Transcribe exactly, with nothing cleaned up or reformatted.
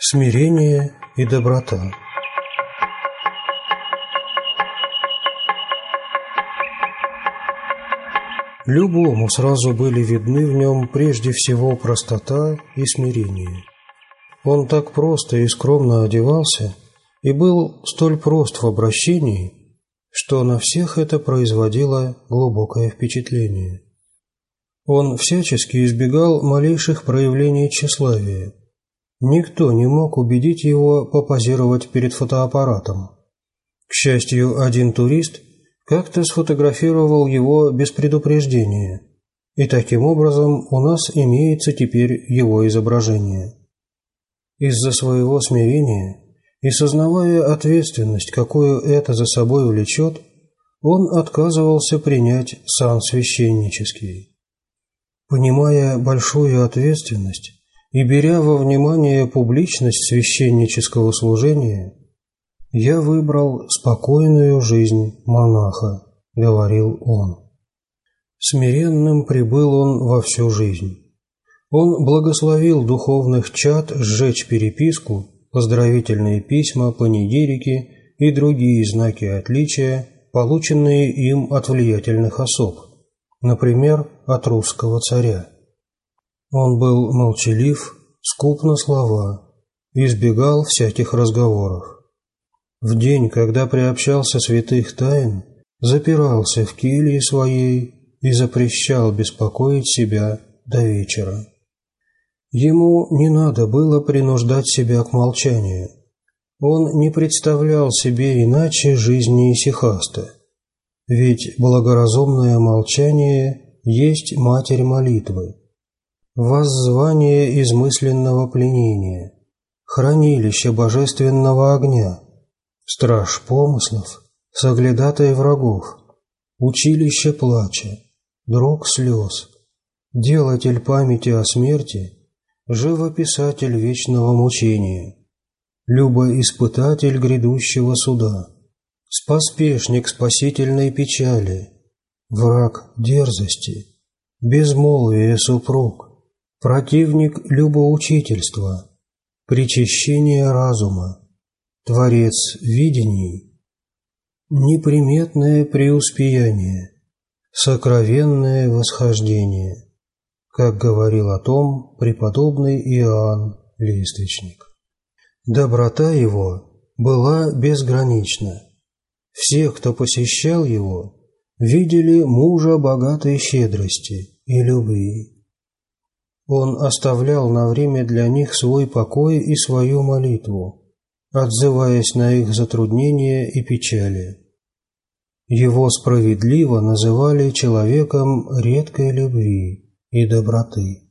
Смирение и доброта. Любому сразу были видны в нем прежде всего простота и смирение. Он так просто и скромно одевался и был столь прост в обращении, что на всех это производило глубокое впечатление. Он всячески избегал малейших проявлений тщеславия. Никто не мог убедить его попозировать перед фотоаппаратом. К счастью, один турист как-то сфотографировал его без предупреждения, и таким образом у нас имеется теперь его изображение. Из-за своего смирения и сознавая ответственность, какую это за собой влечет, он отказывался принять сан священнический. Понимая большую ответственность и беря во внимание публичность священнического служения, «Я выбрал спокойную жизнь монаха», — говорил он. Смиренным пребыл он во всю жизнь. Он благословил духовных чад сжечь переписку, поздравительные письма, панигирики и другие знаки отличия, полученные им от влиятельных особ, например, от русского царя. Он был молчалив, скуп на слова, избегал всяких разговоров. В день, когда приобщался святых тайн, запирался в келье своей и запрещал беспокоить себя до вечера. Ему не надо было принуждать себя к молчанию. Он не представлял себе иначе жизни исихаста. Ведь благоразумное молчание есть матерь молитвы, воззвание измысленного пленения, хранилище божественного огня, страж помыслов, соглядатай врагов, училище плача, друг слез, делатель памяти о смерти, живописатель вечного мучения, любоиспытатель грядущего суда, споспешник спасительной печали, враг дерзости, безмолвие супруг, противник любоучительства, причащение разума, творец видений, неприметное преуспеяние, сокровенное восхождение, как говорил о том преподобный Иоанн Лествичник. Доброта его была безгранична. Все, кто посещал его, видели мужа богатой щедрости и любви. Он оставлял на время для них свой покой и свою молитву, отзываясь на их затруднения и печали. Его справедливо называли человеком редкой любви и доброты.